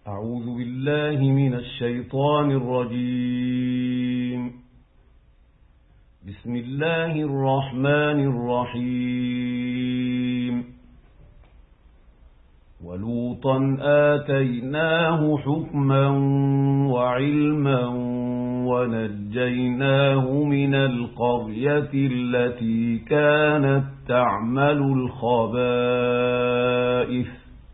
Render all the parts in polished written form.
أعوذ بالله من الشيطان الرجيم. بسم الله الرحمن الرحيم. ولوطا آتيناه حكما وعلما ونجيناه من القرية التي كانت تعمل الخبائث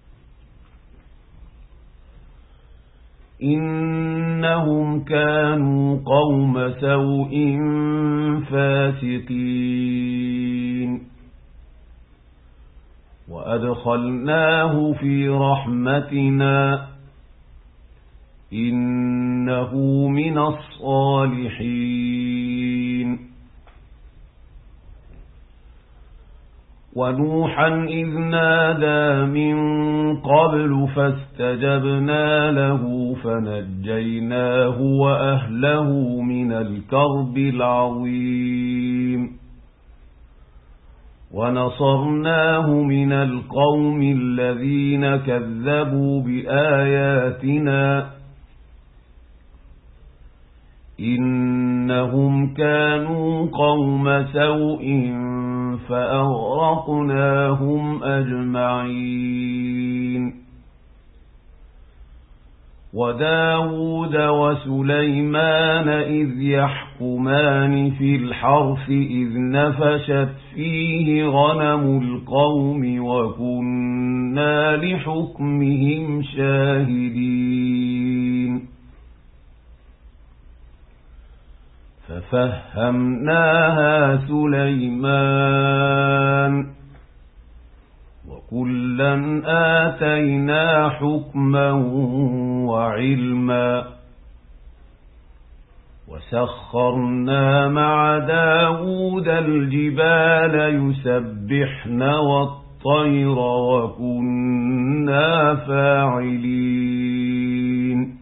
إنهم كانوا قوم سوء فاسقين. وأدخلناه في رحمتنا إنه من الصالحين. ونوحا إذ نادى من قبل فاستجبنا له فنجيناه وأهله من الكرب العظيم. ونصرناه من القوم الذين كذبوا بآياتنا إنهم كانوا قوم سوء فأغرقناهم أجمعين. وداود وسليمان إذ يحكمان في الحرث إذ نفشت فيه غنم القوم وكنا لحكمهم شاهدين. ففهمناها سليمان وكلا آتينا حكما وعلما. وسخرنا مع داود الجبال يسبحن والطير وكنا فاعلين.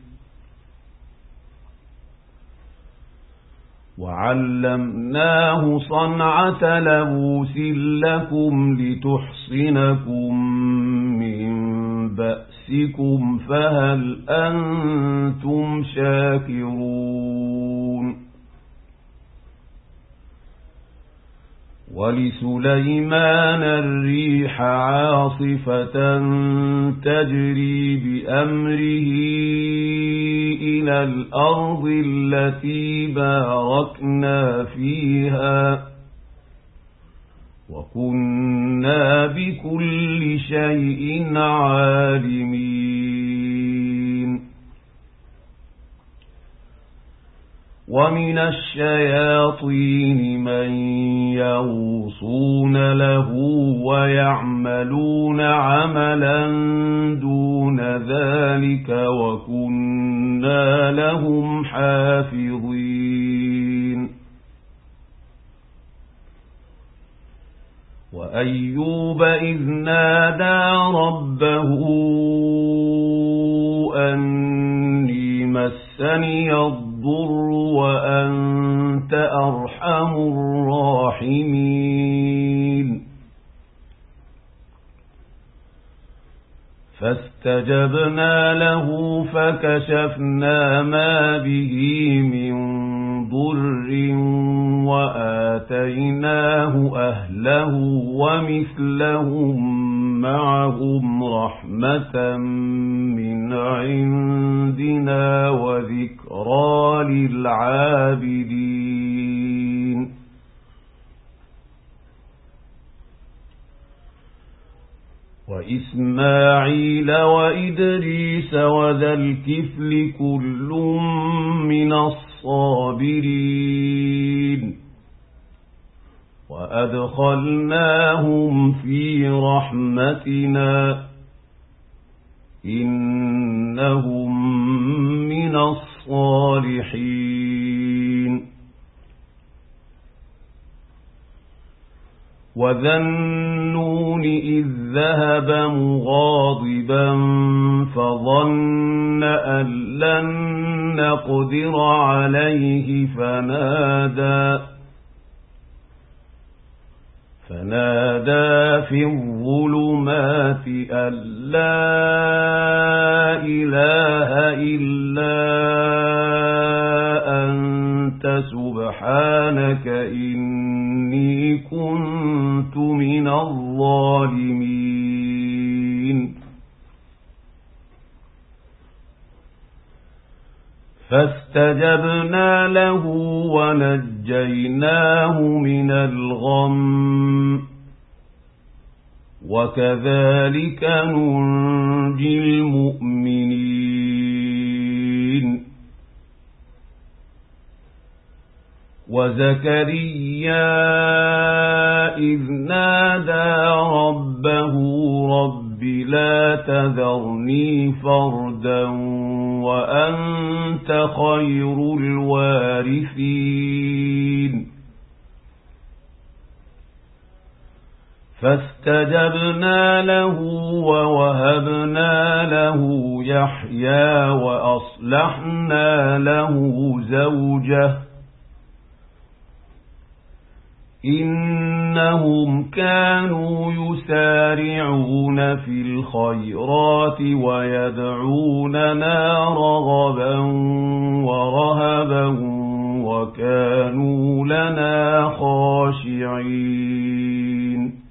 وعلمناه صنعة لبوس لكم لتحصنكم من بأسكم فهل أنتم شاكرون. ولسليمان الريح عاصفة تجري بأمره إلى الأرض التي باركنا فيها وكنا بكل شيء عالمين. ومن الشياطين من يغوصون له ويعملون عملا دون ذلك وكنا لهم حافظين. وأيوب إذ نادى ربه أني مسني الضر وأنت أرحم الراحمين. فاستجبنا له فكشفنا ما به من ضر وآتيناه أهله ومثلهم معهم رحمة من عندنا وذكرى للعابدين. وإسماعيل وإدريس وذا الكفل كل من الصابرين. وأدخلناهم في رحمتنا إنهم من الصالحين. وذا النون إذ ذهب مغاضبا فظن أن لن نقدر عليه فنادى في الظلمات أن لا إله إلا أنت سبحانك إني كنت من الظالمين فاستجبنا له ونجيناه من الغم وكذلك ننجي المؤمنين وزكريا إذ نادى ربه رب لا تذرني فردا وأنت خير الوارثين فاستجبنا له ووهبنا له يحيى وأصلحنا له زوجه إنهم كانوا يسارعون في الخيرات ويدعوننا رغبا ورهبا وكانوا لنا خاشعين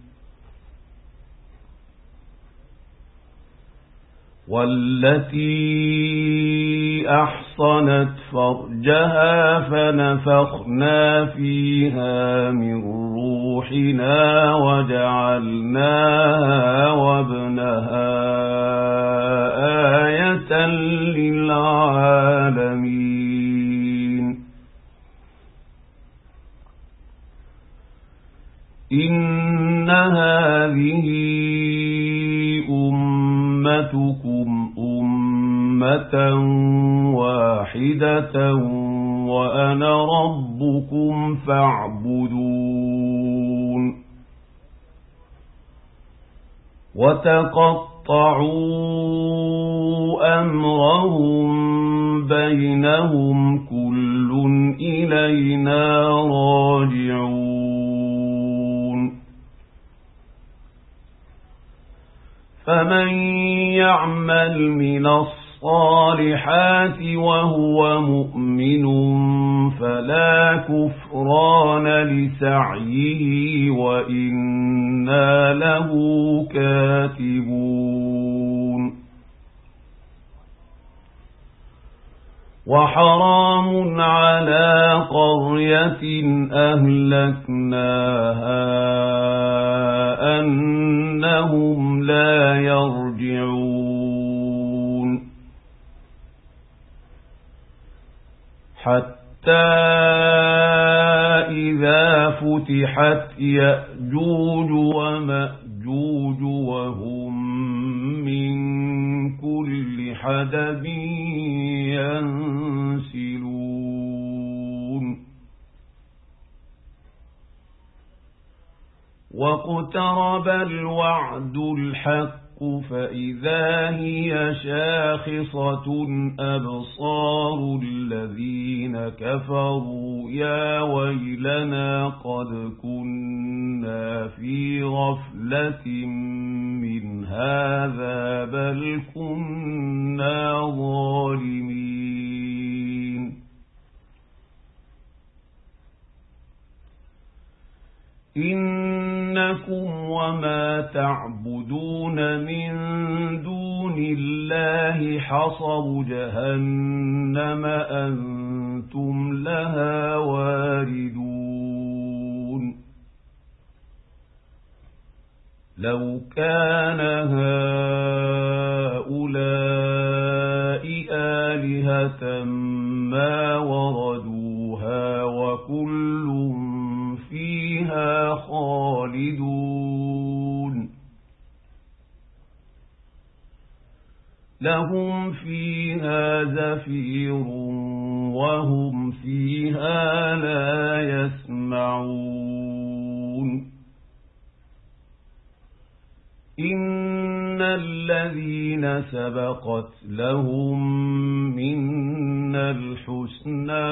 والتي أحصنت فرجها فنفخنا فيها من روحنا وجعلناها وابنها آية للعالمين إن هذه أمتكم أمة واحدة وأنا ربكم فاعبدون وتقطعوا أمرهم بينهم كل إلينا راجعون فمن يعمل من الصالحات وهو مؤمن فلا كفران لسعيه وإنا له كاتبون وحرام على قرية أهلكناها أنهم لا يرجعون حتى إذا فتحت يأجوج ومأجوج وهم من كل حدب ينسلون واقترب الوعد الحق فإذا هي شاخصة أبصار الذين كفروا يا ويلنا قد كنا في غفلة من هذا بل كنا ظالمين إنكم وما تعبدون من دون الله حصب جهنم أنتم لها واردون لو كان هؤلاء آلهة ما وردوها وكل فيها خالدون لهم فيها زفير وهم فيها لا يسمعون إن الذين سبقت لهم منا الحسنى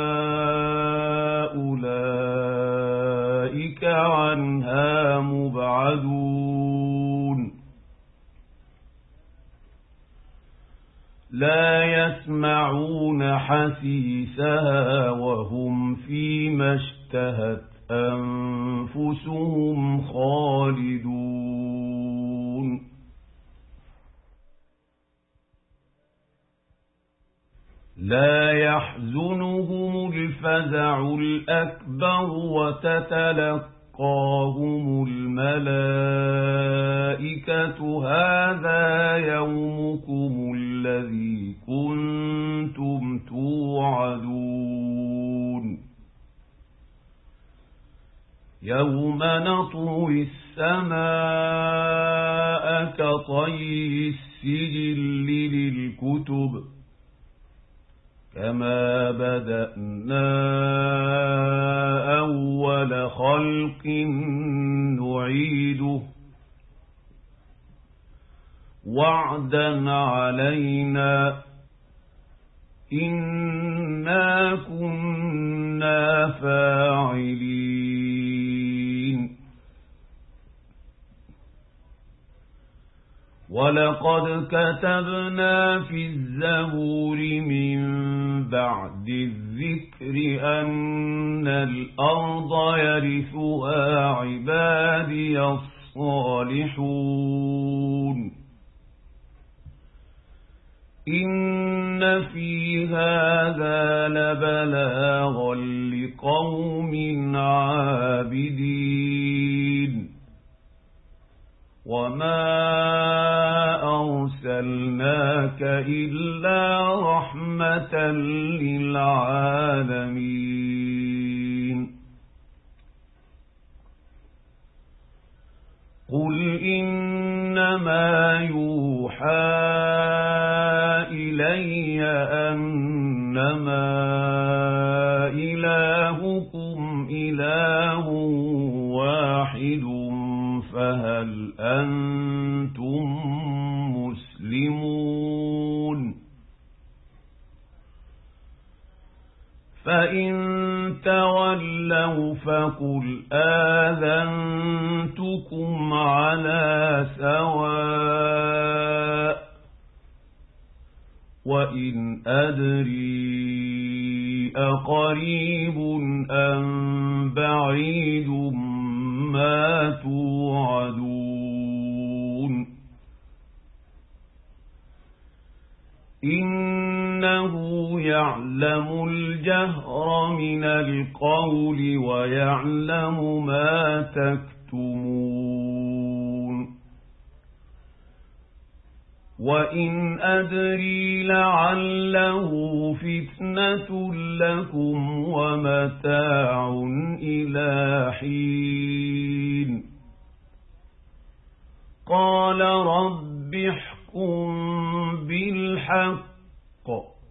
أولئك عنها مبعدون لا يسمعون حسيسها وهم فيما اشتهت أنفسهم خالدون لا يحزنهم الفزع الأكبر وتتلقاهم الملائكة هذا يومكم الذي كنتم توعدون يوم نطوي السماء كطي السجل للكتب كما بدأنا أول خلق نعيده وعدا علينا إنا كنا فاعلين ولقد كتبنا في الزبور من بعد الذكر أن الأرض يرثها عبادي الصالحون إن في هذا لبلاغا لقوم عابدين وما أرسلناك إلا رحمة للعالمين قل إنما يوحى إلي أنما إلهكم إله واحد فهل أنتم مسلمون فإن تولوا فقل آذنتكم على سواء وإن أدري أقريب أم بعيد ما توعدون إنه يعلم الجهر من القول ويعلم ما تكتمون وإن أدري لعله فتنة لكم ومتاع إلى حين قال رب احكم بالحق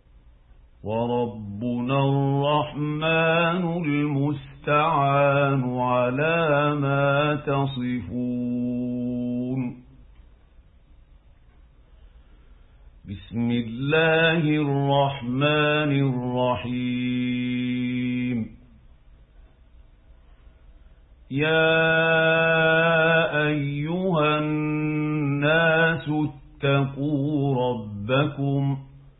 وربنا الرحمن المستعان على ما تصفون بسم الله الرحمن الرحيم يا أيها الناس اتقوا ربكم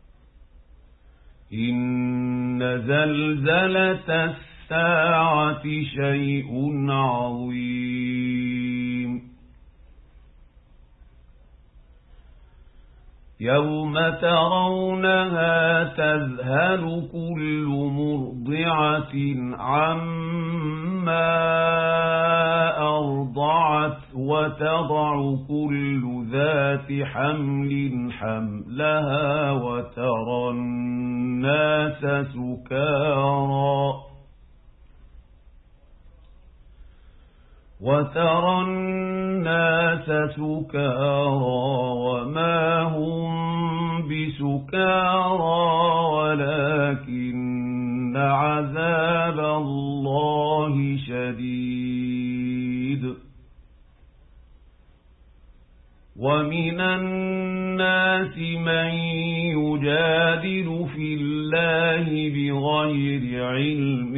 إن زلزلة الساعة شيء عظيم يوم ترونها تذهل كل مرضعة عما أرضعت وتضع كل ذات حمل حملها وترى الناس سكارى وما هم بسكارى ولكن عذاب الله شديد ومن الناس من يجادل في الله بغير علم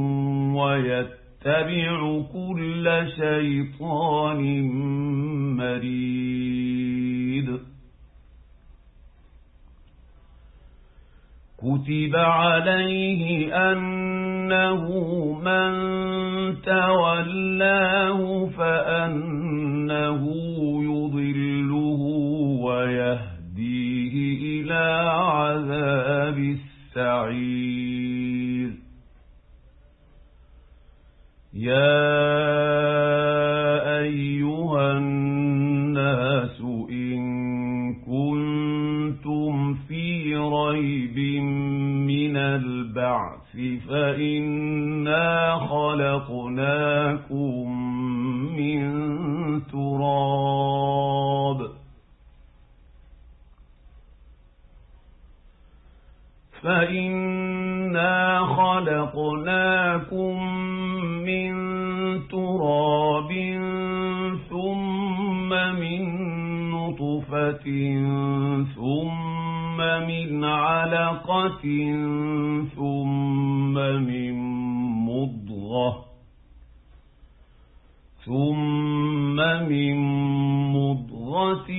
ويتبع كل شيطان مريد كتب عليه أنه من تولاه فأنه يضله ويهديه إلى عذاب السعير يا أيها الناس إن كنتم في ريب من البعث فإنا خلقناكم من تراب ثم من نطفة ثم من علقة ثم من مضغة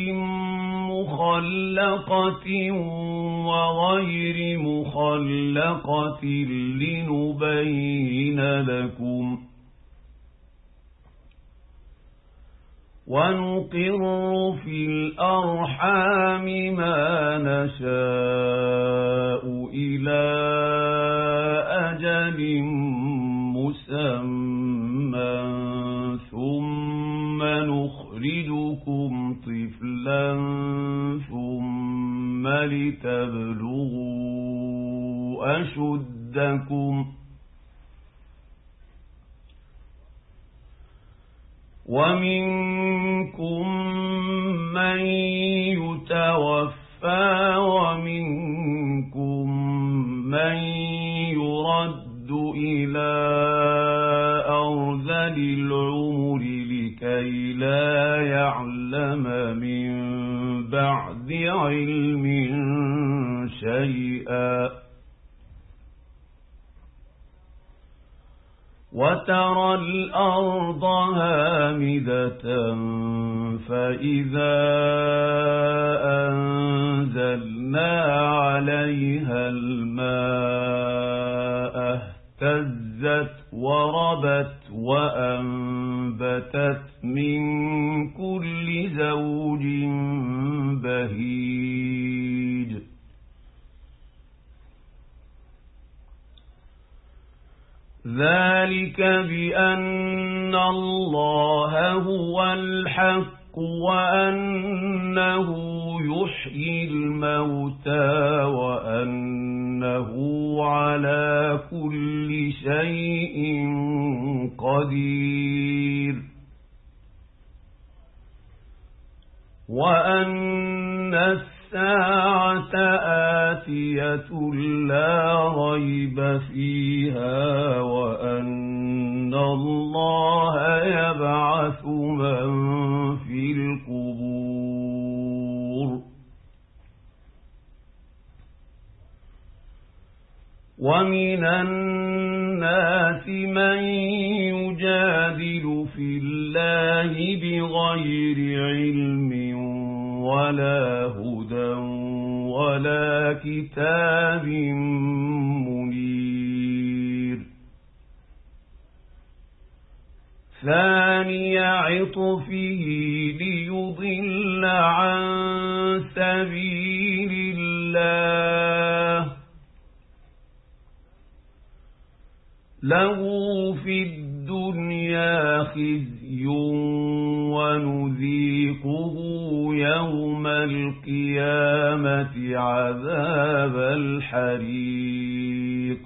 مخلقة وغير مخلقة لنبين لكم ونقر في الأرحام ما نشاء إلى أجل مسمى ثم نخرجكم طفلا ثم لتبلغوا أشدكم ومنكم من يتوفى ومنكم من يرد إلى أرذل العمر لكي لا يعلم من بعد علم شيئا وترى الأرض هامدة فإذا أنزلنا عليها الماء اهتزت وربت وأنبتت من كل زوج بهيج ذلك بأن الله هو الحق وأنه يحيي الموتى وأنه على كل شيء قدير وأن الساعة آتية لا ريب فيها وأن الله يبعث من في القبور ومن الناس من يجادل في الله بغير علم ولا هدى ولا كتاب منير ثاني عطفه ليضل عن سبيل الله له في الدنيا خزي ونذيقه يوم القيامة عذاب الحريق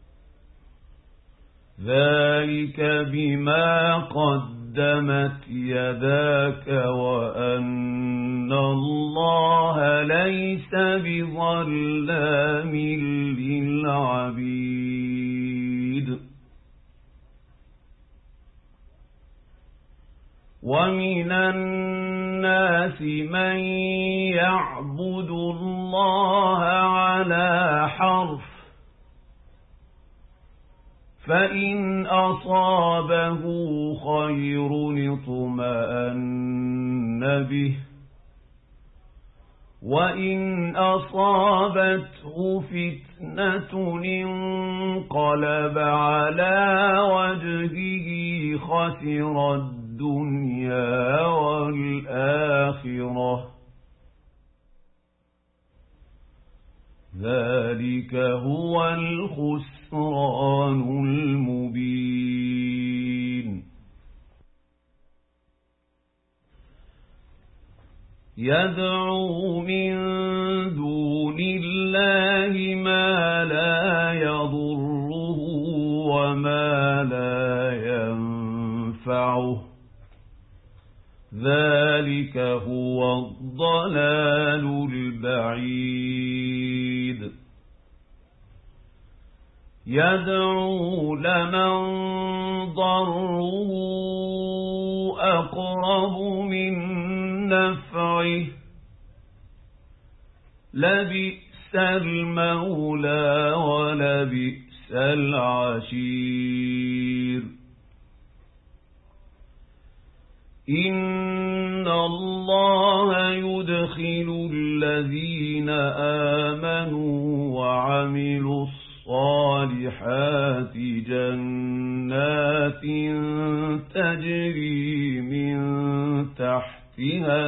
ذلك بما قدمت يداك وأن الله ليس بظلام للعبيد ومن الناس من يعبد الله على حرف فإن أصابه خير اطمأن به وإن أصابته فتنة انقلب على وجهه خسر الدنيا والآخرة ذلك هو الخسران المبين يدعو من دون الله ما لا يضره وما لا ينفعه ذلك هو الضلال البعيد يدعو لمن ضره أقرب من نفعه لبئس المولى ولبئس العشير إن الله يدخل الذين آمنوا وعملوا الصالحات جنات تجري من تحتها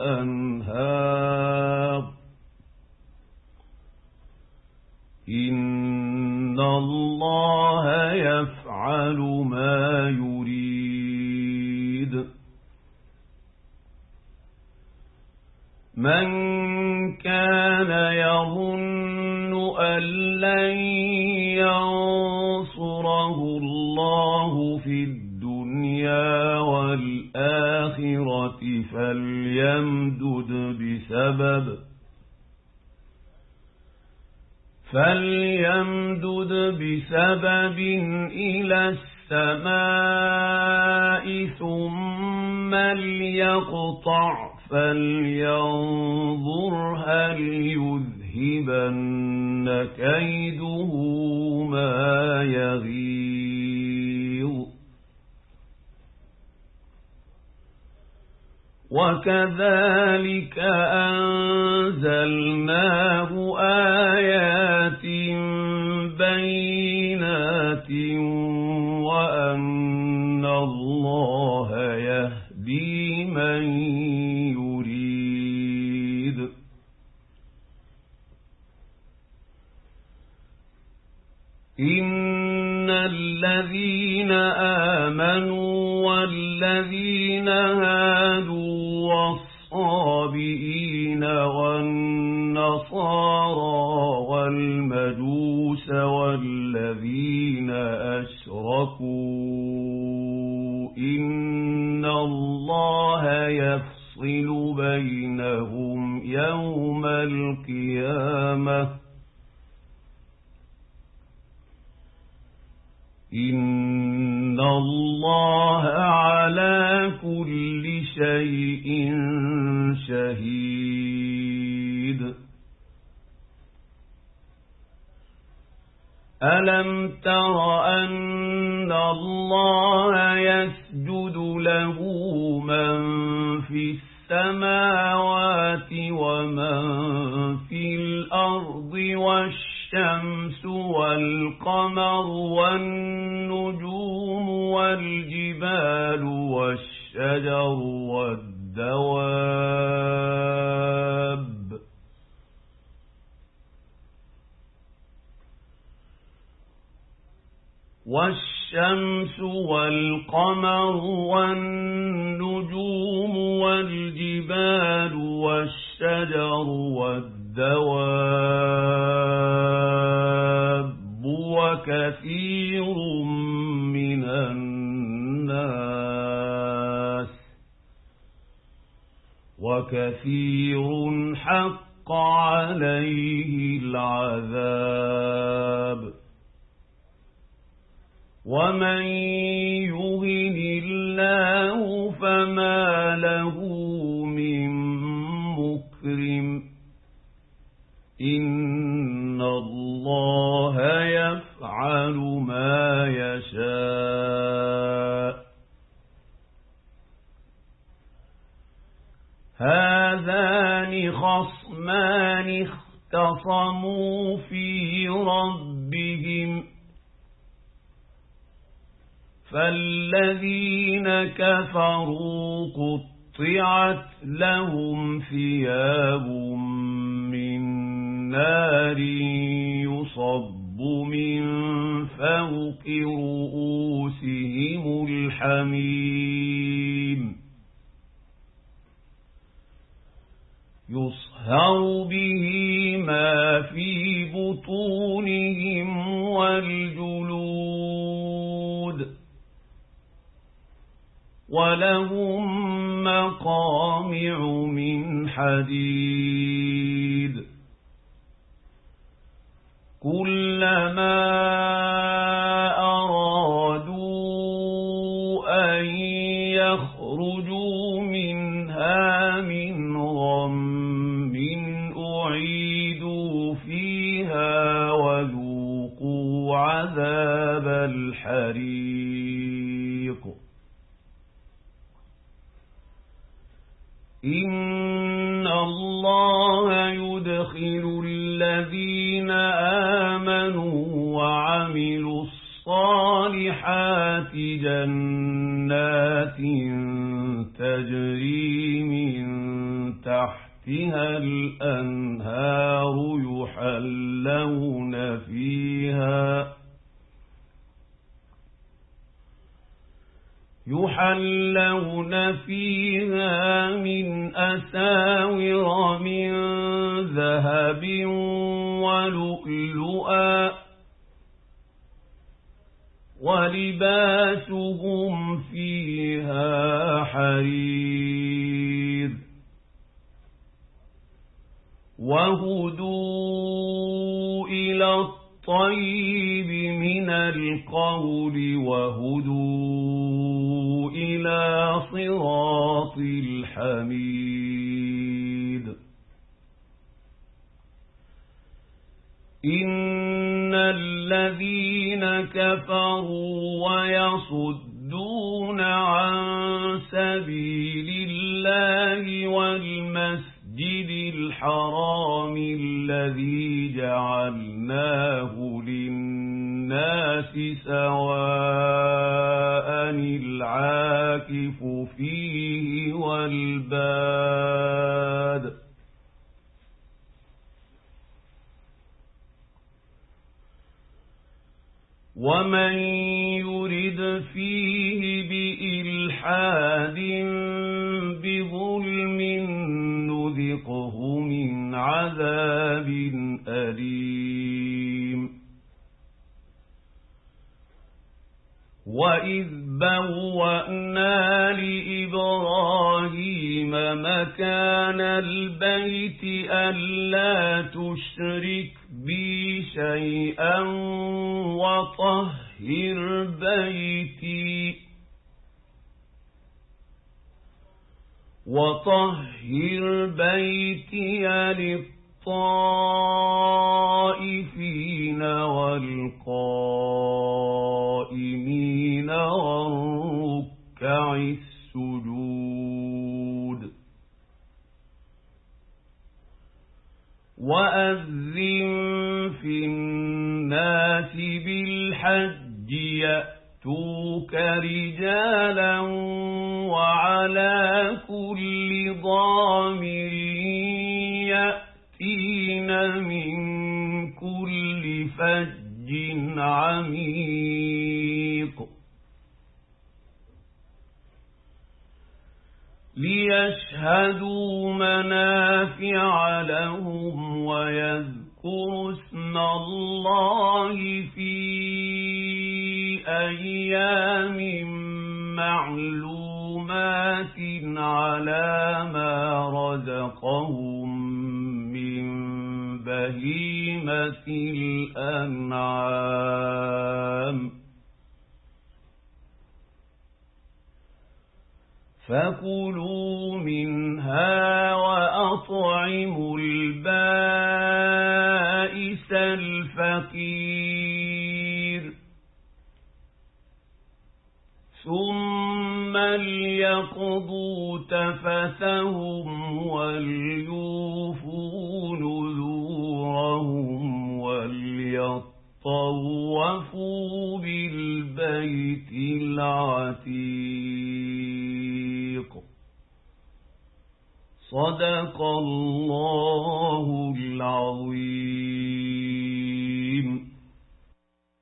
الأنهار إن الله يفعل ما يريد من كان يظن أن لن ينصره الله في الدنيا والآخرة فليمدد بسبب إلى السماء ثم ليقطع فلينظر هل يذهبن كيده ما يغيظ وكذلك أنزلناه آيات بينات وأن الله يهدي من يريد إن الذين آمنوا والذين هادوا والصابئين والنصارى والمجوس والذين أشركوا إن الله يفصل بينهم يوم القيامة إن الله على كل شيء شهيد ألم تر أن الله يسجد له من في السماوات ومن في الأرض والشمس والقمر والنجوم والجبال والشجر والشمس والقمر والنجوم والجبال والشجر والدواب وكثير من الناس وكثير حق عليه العذاب ومن يهن الله فما له من مكرم إن الله يفعل ما يشاء هذان خصمان تخاصموا في ربهم فالذين كفروا قطعت لهم ثياب من نار يصب من فوق رؤوسهم الحميم يصهر به ما في بطونهم والجلود ولهم مقامع من حديد كلما أرادوا أن يخرجوا منها من غم أعيدوا فيها وذوقوا عذاب الحريق إن الله يدخل الذين آمنوا وعملوا الصالحات جنات تجري من تحتها الأنهار يحلون فيها من أساور من ذهب ولؤلؤا ولباسهم فيها حرير وهدوا إلى الطيب من القول وهدوا إلى صراط الحميد إن الذين كفروا ويصدون عن سبيل الله والمسجد الحرام الذي جعلناه للناس سواء العاكف فيه والباد ومن يرد فيه بإلحاد بظلم نذقه من عذاب أليم وإذ بوأنا لإبراهيم مكان البيت ألا تشرك بي شيئا وطهر بيتي للطائفين والقائمين والركع السجود وأذن في الناس بالحج يأتوك رجالا وعلى كل ضامر يأتين من كل فج عميق ليشهدوا منافع لهم ويذكروا اسم الله في أيام معلومات على ما رزقهم من بهيمة الأنعام فكلوا منها وأطعموا البائس الفقير ثم ليقضوا تفثهم وليوفوا نذورهم طوفوا بالبيت العتيق. صدق الله